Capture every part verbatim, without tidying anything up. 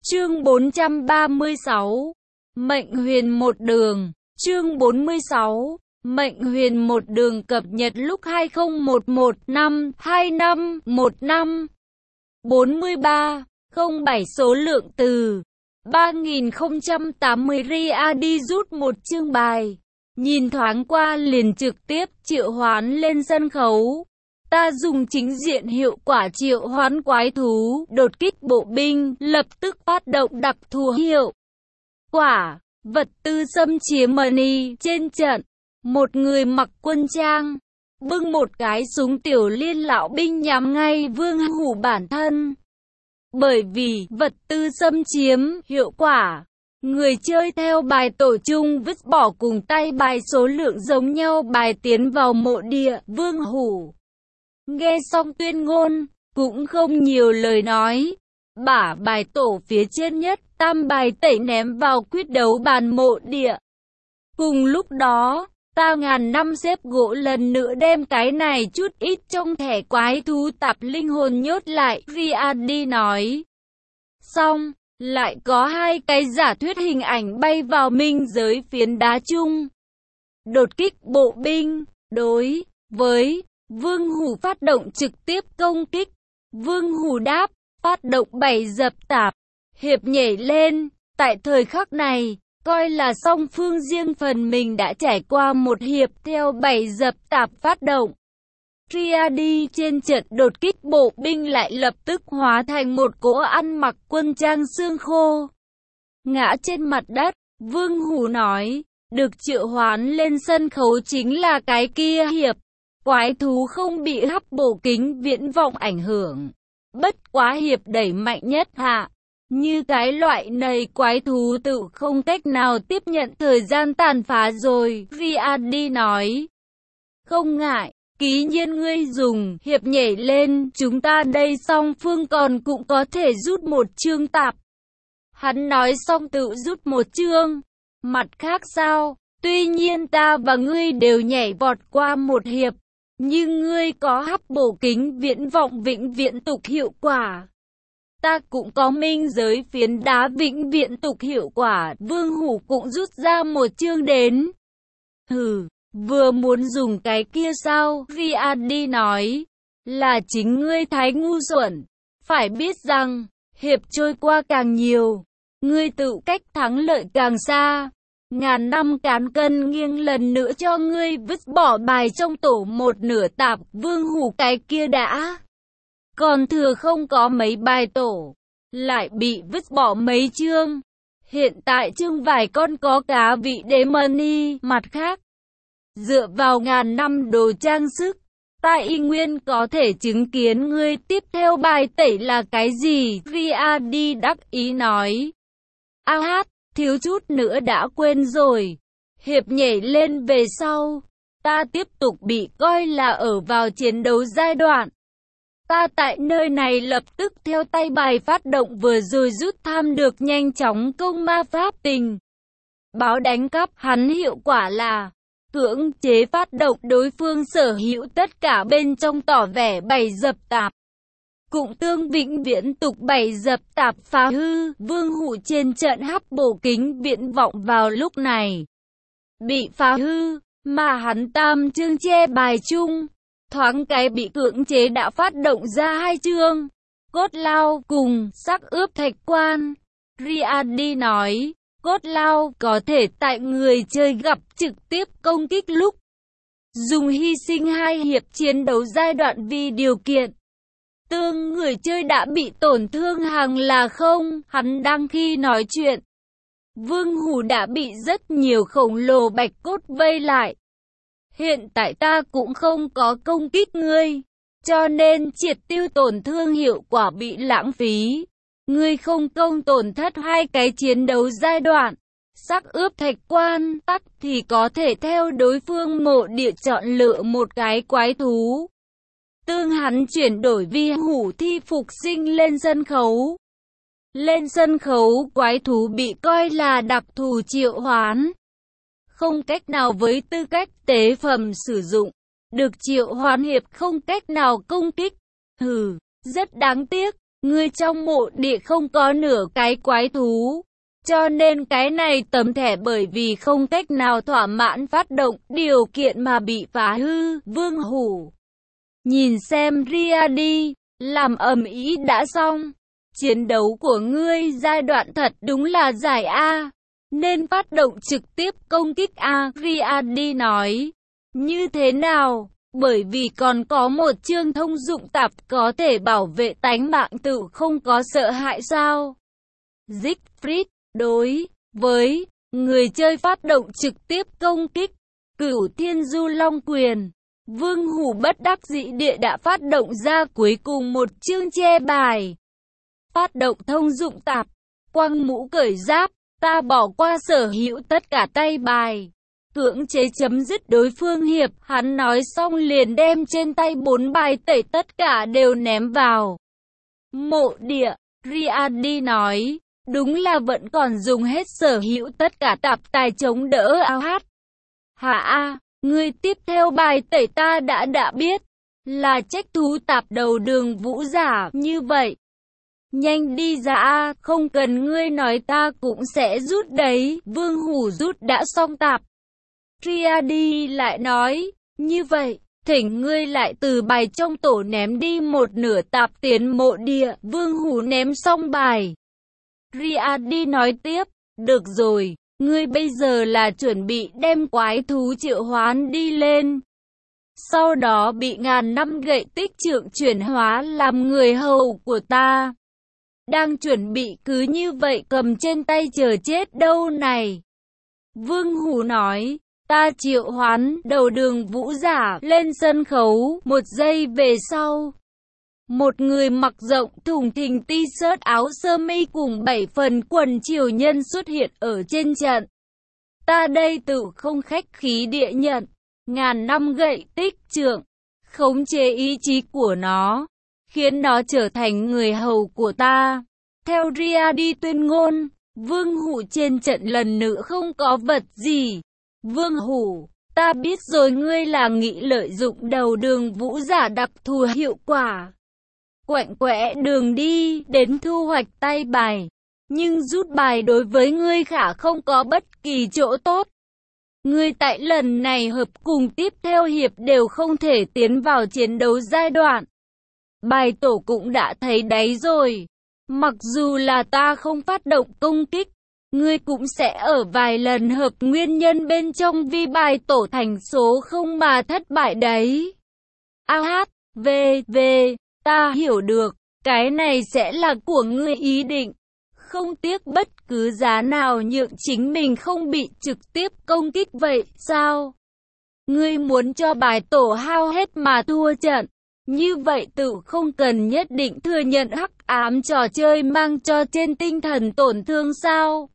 Chương bốn trăm ba mươi sáu. Mệnh huyền một đường. Chương bốn mươi sáu. Mệnh huyền một đường cập nhật lúc hai không một một năm hai năm một năm. bốn mươi ba không bảy số lượng từ ba nghìn không trăm tám mươi. Ria đi rút một chương bài. Nhìn thoáng qua liền trực tiếp triệu hoán lên sân khấu. Ta dùng chính diện hiệu quả triệu hoán quái thú, đột kích bộ binh, lập tức phát động đặc thù hiệu quả, vật tư xâm chiếm money. Trên trận, một người mặc quân trang, bưng một cái súng tiểu liên lão binh nhắm ngay Vương Hủ bản thân. Bởi vì vật tư xâm chiếm hiệu quả, người chơi theo bài tổ chung vứt bỏ cùng tay bài số lượng giống nhau bài tiến vào mộ địa. Vương Hủ nghe xong tuyên ngôn, cũng không nhiều lời nói, bả bài tổ phía trên nhất, tam bài tẩy ném vào quyết đấu bàn mộ địa. Cùng lúc đó, ta ngàn năm xếp gỗ lần nữa đem cái này chút ít trong thẻ quái thú tạp linh hồn nhốt lại. Riadi nói. Xong, lại có hai cái giả thuyết hình ảnh bay vào minh giới phiến đá chung. Đột kích bộ binh, đối với Vương Hủ phát động trực tiếp công kích. Vương Hủ đáp, phát động bảy dập tạp, hiệp nhảy lên. Tại thời khắc này, coi là song phương riêng phần mình đã trải qua một hiệp theo bảy dập tạp phát động. Riadi trên trận đột kích bộ binh lại lập tức hóa thành một cỗ ăn mặc quân trang xương khô. Ngã trên mặt đất, Vương Hủ nói, được triệu hoán lên sân khấu chính là cái kia hiệp. Quái thú không bị hấp bổ kính viễn vọng ảnh hưởng. Bất quá hiệp đẩy mạnh nhất hạ. Như cái loại này quái thú tự không cách nào tiếp nhận thời gian tàn phá rồi. Riadi nói. Không ngại, ký nhiên ngươi dùng hiệp nhảy lên. Chúng ta đây song phương còn cũng có thể rút một chương tạp. Hắn nói xong tự rút một chương. Mặt khác sao? Tuy nhiên ta và ngươi đều nhảy vọt qua một hiệp. Nhưng ngươi có hấp bổ kính viễn vọng vĩnh viễn tục hiệu quả. Ta cũng có minh giới phiến đá vĩnh viễn tục hiệu quả. Vương Hủ cũng rút ra một chương đến. Hừ, vừa muốn dùng cái kia sao? Riadi nói. Là chính ngươi thái ngu xuẩn. Phải biết rằng, hiệp trôi qua càng nhiều, ngươi tự cách thắng lợi càng xa. Ngàn năm cán cân nghiêng lần nữa cho ngươi vứt bỏ bài trong tổ một nửa tạp. Vương Hủ cái kia đã còn thừa không có mấy bài tổ, lại bị vứt bỏ mấy chương. Hiện tại chương vài con có cá vị đế money. Mặt khác, dựa vào ngàn năm đồ trang sức, ta y nguyên có thể chứng kiến ngươi tiếp theo bài tẩy là cái gì. Riadi đắc ý nói. A hát, thiếu chút nữa đã quên rồi. Hiệp nhảy lên về sau, ta tiếp tục bị coi là ở vào chiến đấu giai đoạn. Ta tại nơi này lập tức theo tay bài phát động vừa rồi rút tham được nhanh chóng công ma pháp tình báo đánh cắp. Hắn hiệu quả là cưỡng chế phát động đối phương sở hữu tất cả bên trong, tỏ vẻ bảy dập tạp. Cũng tương vĩnh viễn tục bảy dập tạp phá hư. Vương Hủ trên trận hấp bổ kính viễn vọng vào lúc này bị phá hư, mà hắn tam chương che bài chung, thoáng cái bị cưỡng chế đã phát động ra hai chương. Cốt lao cùng sắc ướp thạch quan. Riadi nói, cốt lao có thể tại người chơi gặp trực tiếp công kích lúc dùng hy sinh hai hiệp chiến đấu giai đoạn vì điều kiện tương người chơi đã bị tổn thương hàng là không. Hắn đang khi nói chuyện, Vương Hủ đã bị rất nhiều khổng lồ bạch cốt vây lại. Hiện tại ta cũng không có công kích ngươi, cho nên triệt tiêu tổn thương hiệu quả bị lãng phí. Ngươi không công tổn thất hai cái chiến đấu giai đoạn. Sắc ướp thạch quan tắc thì có thể theo đối phương mộ địa chọn lựa một cái quái thú, tương hắn chuyển đổi vi hủ thi phục sinh lên sân khấu. Lên sân khấu quái thú bị coi là đặc thù triệu hoán, không cách nào với tư cách tế phẩm sử dụng. Được triệu hoán hiệp không cách nào công kích. Hừ, rất đáng tiếc. Ngươi trong mộ địa không có nửa cái quái thú. Cho nên cái này tấm thẻ bởi vì không cách nào thỏa mãn phát động điều kiện mà bị phá hư. Vương Hủ nhìn xem Ria đi, làm ầm ĩ đã xong. Chiến đấu của ngươi giai đoạn thật đúng là dài A. Nên phát động trực tiếp công kích A. Ria đi nói. Như thế nào? Bởi vì còn có một chương thông dụng tạp có thể bảo vệ tánh mạng tự không có sợ hãi sao? Siegfried đối với người chơi phát động trực tiếp công kích. Cửu Thiên Du Long Quyền. Vương Hủ bất đắc dĩ địa đã phát động ra cuối cùng một chương che bài. Phát động thông dụng tạp. Quăng mũ cởi giáp. Ta bỏ qua sở hữu tất cả tay bài. Cưỡng chế chấm dứt đối phương hiệp. Hắn nói xong liền đem trên tay bốn bài tẩy tất cả đều ném vào mộ địa. Riadi nói. Đúng là vẫn còn dùng hết sở hữu tất cả tạp tài chống đỡ áo hát. Hả a, người tiếp theo bài tẩy ta đã đã biết. Là trách thú tạp đầu đường vũ giả như vậy. Nhanh đi ra a, không cần ngươi nói ta cũng sẽ rút đấy. Vương Hủ rút đã xong tạp. Riadi lại nói, như vậy, thỉnh ngươi lại từ bài trong tổ ném đi một nửa tạp tiến mộ địa. Vương Hủ ném xong bài. Riadi nói tiếp, được rồi, ngươi bây giờ là chuẩn bị đem quái thú triệu hoán đi lên. Sau đó bị ngàn năm gậy tích trượng chuyển hóa làm người hầu của ta. Đang chuẩn bị cứ như vậy cầm trên tay chờ chết đâu này. Vương Hủ nói, ta triệu hoán đầu đường vũ giả lên sân khấu. Một giây về sau. Một người mặc rộng thùng thình t-shirt áo sơ mi cùng bảy phần quần triều nhân xuất hiện ở trên trận. Ta đây tự không khách khí địa nhận. Ngàn năm gậy tích trượng. Khống chế ý chí của nó. Khiến nó trở thành người hầu của ta. Theo Riadi tuyên ngôn. Vương Hủ trên trận lần nữa không có vật gì. Vương Hủ, ta biết rồi, ngươi là nghĩ lợi dụng đầu đường vũ giả đặc thù hiệu quả. Quạnh quẽ đường đi đến thu hoạch tay bài. Nhưng rút bài đối với ngươi khả không có bất kỳ chỗ tốt. Ngươi tại lần này hợp cùng tiếp theo hiệp đều không thể tiến vào chiến đấu giai đoạn. Bài tổ cũng đã thấy đấy rồi. Mặc dù là ta không phát động công kích, ngươi cũng sẽ ở vài lần hợp nguyên nhân bên trong vi bài tổ thành số không mà thất bại đấy. A hát, V, V, ta hiểu được, cái này sẽ là của ngươi ý định. Không tiếc bất cứ giá nào nhượng chính mình không bị trực tiếp công kích vậy sao? Ngươi muốn cho bài tổ hao hết mà thua trận. Như vậy tự không cần nhất định thừa nhận hắc ám trò chơi mang cho trên tinh thần tổn thương sao?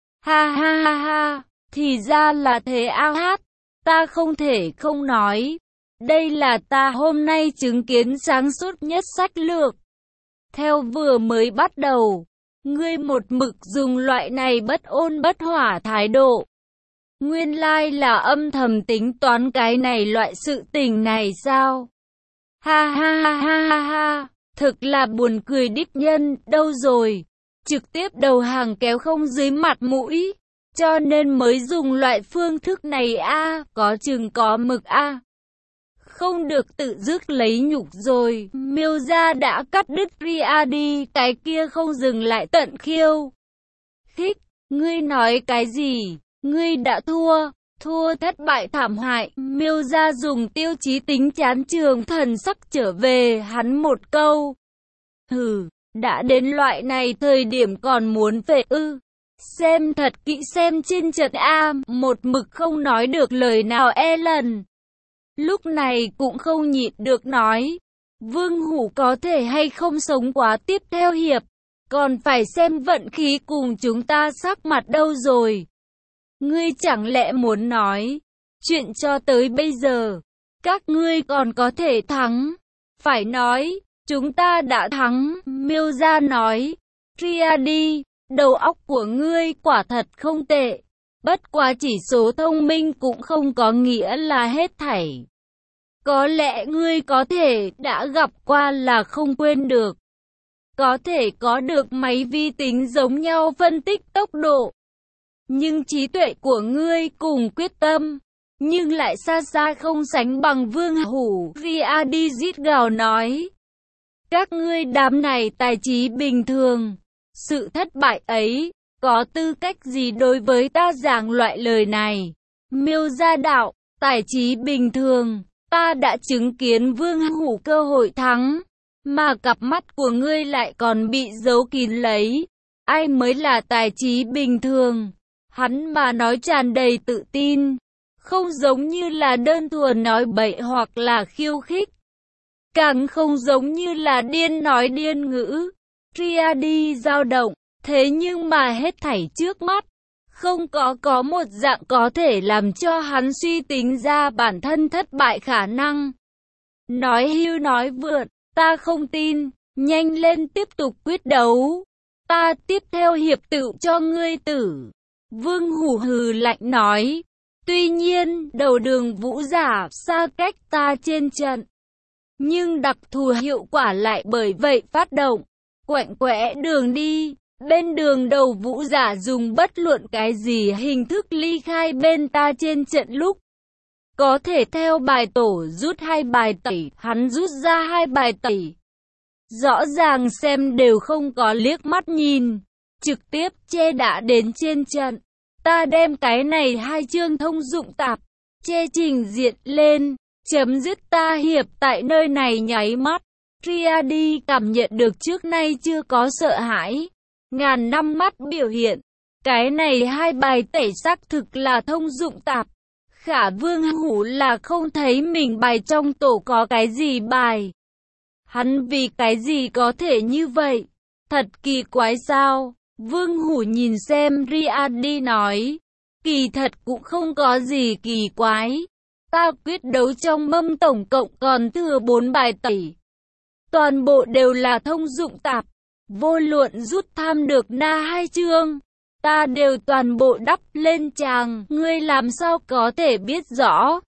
Ha ha ha ha, thì ra là thế a hát, ta không thể không nói. Đây là ta hôm nay chứng kiến sáng suốt nhất sách lược. Theo vừa mới bắt đầu, ngươi một mực dùng loại này bất ôn bất hỏa thái độ. Nguyên lai là âm thầm tính toán cái này loại sự tình này sao? Ha ha ha ha ha ha, thực là buồn cười đích nhân, đâu rồi? Trực tiếp đầu hàng kéo không dưới mặt mũi, cho nên mới dùng loại phương thức này a, có chừng có mực a. Không được tự dứt lấy nhục rồi, Miêu gia đã cắt đứt Riadi, cái kia không dừng lại tận khiêu. Khích, ngươi nói cái gì? Ngươi đã thua, thua thất bại thảm hại. Miêu gia dùng tiêu chí tính chán trường thần sắc trở về hắn một câu. Hừ, đã đến loại này thời điểm còn muốn về ư? Xem thật kỹ xem trên trận A, một mực không nói được lời nào Ellen. Lúc này cũng không nhịn được nói, Vương Hủ có thể hay không sống quá tiếp theo hiệp, còn phải xem vận khí cùng chúng ta sắc mặt đâu rồi. Ngươi chẳng lẽ muốn nói, chuyện cho tới bây giờ, các ngươi còn có thể thắng. Phải nói, chúng ta đã thắng, Miêu gia nói. Riadi, đầu óc của ngươi quả thật không tệ. Bất quá chỉ số thông minh cũng không có nghĩa là hết thảy. Có lẽ ngươi có thể đã gặp qua là không quên được. có thể có được máy vi tính giống nhau phân tích tốc độ. Nhưng trí tuệ của ngươi cùng quyết tâm, nhưng lại xa xa không sánh bằng Vương Hủ. Riadizit gào nói. Các ngươi đám này tài trí bình thường. Sự thất bại ấy, có tư cách gì đối với ta giảng loại lời này? Miêu Gia đạo, tài trí bình thường. Ta đã chứng kiến Vương Hủ cơ hội thắng, mà cặp mắt của ngươi lại còn bị giấu kín lấy. Ai mới là tài trí bình thường? Hắn mà nói tràn đầy tự tin, không giống như là đơn thuần nói bậy hoặc là khiêu khích, càng không giống như là điên nói điên ngữ. Triadi dao động, thế nhưng mà hết thảy trước mắt, không có có một dạng có thể làm cho hắn suy tính ra bản thân thất bại khả năng. Nói hưu nói vượt, ta không tin, nhanh lên tiếp tục quyết đấu. Ta tiếp theo hiệp tự cho ngươi tử. Vương Hủ hừ lạnh nói. Tuy nhiên, đầu đường vũ giả xa cách ta trên trận, nhưng đặc thù hiệu quả lại bởi vậy phát động. Quạnh quẽ đường đi, bên đường đầu vũ giả dùng bất luận cái gì hình thức ly khai bên ta trên trận lúc. Có thể theo bài tổ rút hai bài tẩy, hắn rút ra hai bài tẩy. Rõ ràng xem đều không có liếc mắt nhìn, trực tiếp che đã đến trên trận. Ta đem cái này hai chương thông dụng tạp, che trình diện lên, chấm dứt ta hiệp tại nơi này nháy mắt. Triadi cảm nhận được trước nay chưa có sợ hãi, ngàn năm mắt biểu hiện. Cái này hai bài tẩy xác thực là thông dụng tạp. Khả Vương Hủ là không thấy mình bài trong tổ có cái gì bài. Hắn vì cái gì có thể như vậy? Thật kỳ quái sao? Vương Hủ nhìn xem Riadi nói. Kỳ thật cũng không có gì kỳ quái. Ta quyết đấu trong mâm tổng cộng còn thừa bốn bài tẩy. Toàn bộ đều là thông dụng tạp. Vô luận rút tham được na hai chương, ta đều toàn bộ đắp lên chàng. Ngươi làm sao có thể biết rõ?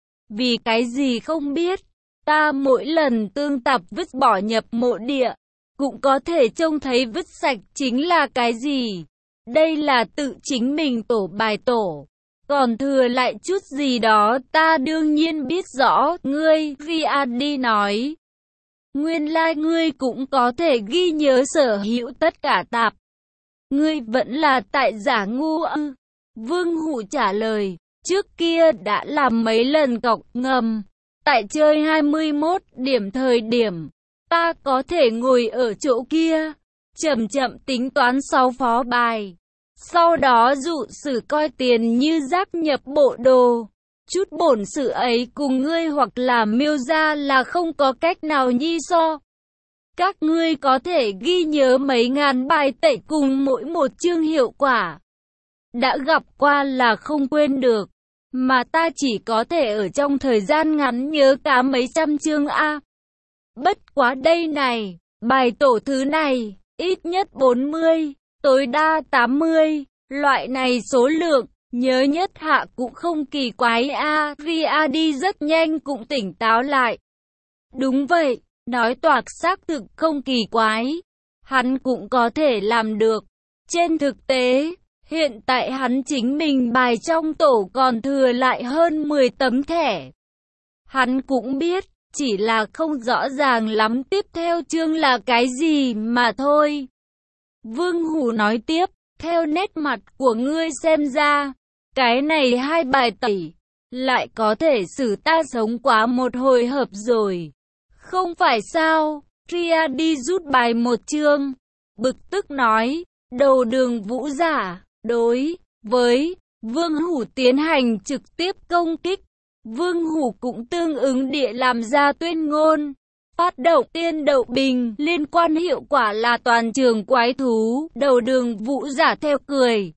Vì cái gì không biết? Ta mỗi lần tương tạp vứt bỏ nhập mộ địa, cũng có thể trông thấy vứt sạch chính là cái gì. Đây là tự chính mình tổ bài tổ. Còn thừa lại chút gì đó ta đương nhiên biết rõ. Ngươi, Riadi nói. Nguyên lai like ngươi cũng có thể ghi nhớ sở hữu tất cả tạp. Ngươi vẫn là tại giả ngu ư? Vương Hủ trả lời. Trước kia đã làm mấy lần cọc ngầm. Tại chơi hai mươi mốt điểm thời điểm, ta có thể ngồi ở chỗ kia, chậm chậm tính toán sáu phó bài. Sau đó dụ sử coi tiền như rác nhập bộ đồ. Chút bổn sự ấy cùng ngươi hoặc là Miêu Gia là không có cách nào nhi so. Các ngươi có thể ghi nhớ mấy ngàn bài tẩy cùng mỗi một chương hiệu quả. Đã gặp qua là không quên được. Mà ta chỉ có thể ở trong thời gian ngắn nhớ cả mấy trăm chương A. Bất quá đây này, bài tổ thứ này, ít nhất bốn mươi, tối đa tám mươi, loại này số lượng, nhớ nhất hạ cũng không kỳ quái A. Riadi rất nhanh cũng tỉnh táo lại. Đúng vậy, nói toạc xác thực không kỳ quái. Hắn cũng có thể làm được. Trên thực tế, hiện tại hắn chính mình bài trong tổ còn thừa lại hơn mười tấm thẻ. Hắn cũng biết, chỉ là không rõ ràng lắm tiếp theo chương là cái gì mà thôi. Vương Hủ nói tiếp, theo nét mặt của ngươi xem ra, cái này hai bài tẩy, lại có thể xử ta sống quá một hồi hợp rồi. Không phải sao? Triadi rút bài một chương, bực tức nói, đầu đường vũ giả. Đối với Vương Hủ tiến hành trực tiếp công kích, Vương Hủ cũng tương ứng địa làm ra tuyên ngôn. Phát động tiên đậu bình liên quan hiệu quả là toàn trường quái thú. Đầu đường vũ giả theo cười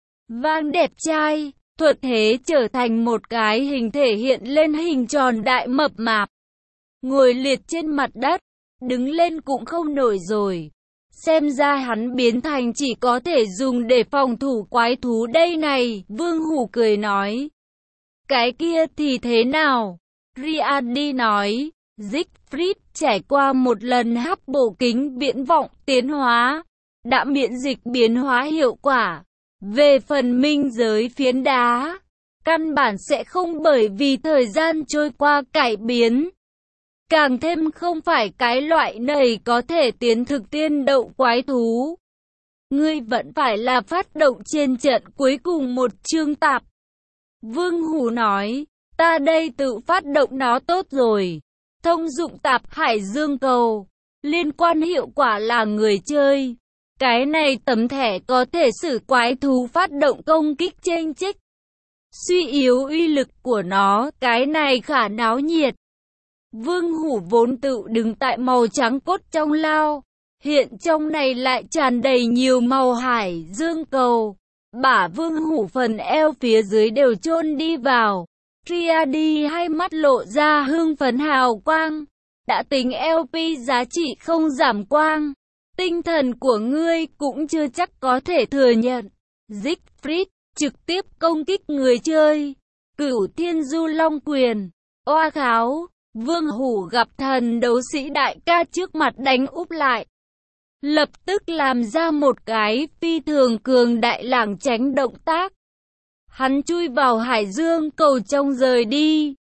vang đẹp trai, thuận thế trở thành một cái hình thể hiện lên hình tròn đại mập mạp. Ngồi liệt trên mặt đất, đứng lên cũng không nổi rồi. Xem ra hắn biến thành chỉ có thể dùng để phòng thủ quái thú đây này. Vương Hủ cười nói. Cái kia thì thế nào? Riadi nói. Siegfried trải qua một lần hấp bộ kính viễn vọng tiến hóa, đã miễn dịch biến hóa hiệu quả. Về phần minh giới phiến đá, căn bản sẽ không bởi vì thời gian trôi qua cải biến. Càng thêm không phải cái loại này có thể tiến thực tiên đậu quái thú. Ngươi vẫn phải là phát động trên trận cuối cùng một chương tạp. Vương Hủ nói, ta đây tự phát động nó tốt rồi. Thông dụng tạp hải dương cầu, liên quan hiệu quả là người chơi. Cái này tấm thẻ có thể xử quái thú phát động công kích chênh chích. Suy yếu uy lực của nó, cái này khả náo nhiệt. Vương Hủ vốn tự đứng tại màu trắng cốt trong lao. Hiện trong này lại tràn đầy nhiều màu hải dương cầu. Bả Vương Hủ phần eo phía dưới đều chôn đi vào. Triadi hai mắt lộ ra hưng phấn hào quang. Đã tính lờ pê giá trị không giảm quang. Tinh thần của ngươi cũng chưa chắc có thể thừa nhận. Siegfried trực tiếp công kích người chơi. Cửu Thiên Du Long Quyền. Oa kháo. Vương Hủ gặp thần đấu sĩ đại ca trước mặt đánh úp lại. Lập tức làm ra một cái phi thường cường đại lảng tránh động tác. Hắn chui vào hải dương cầu trong rời đi.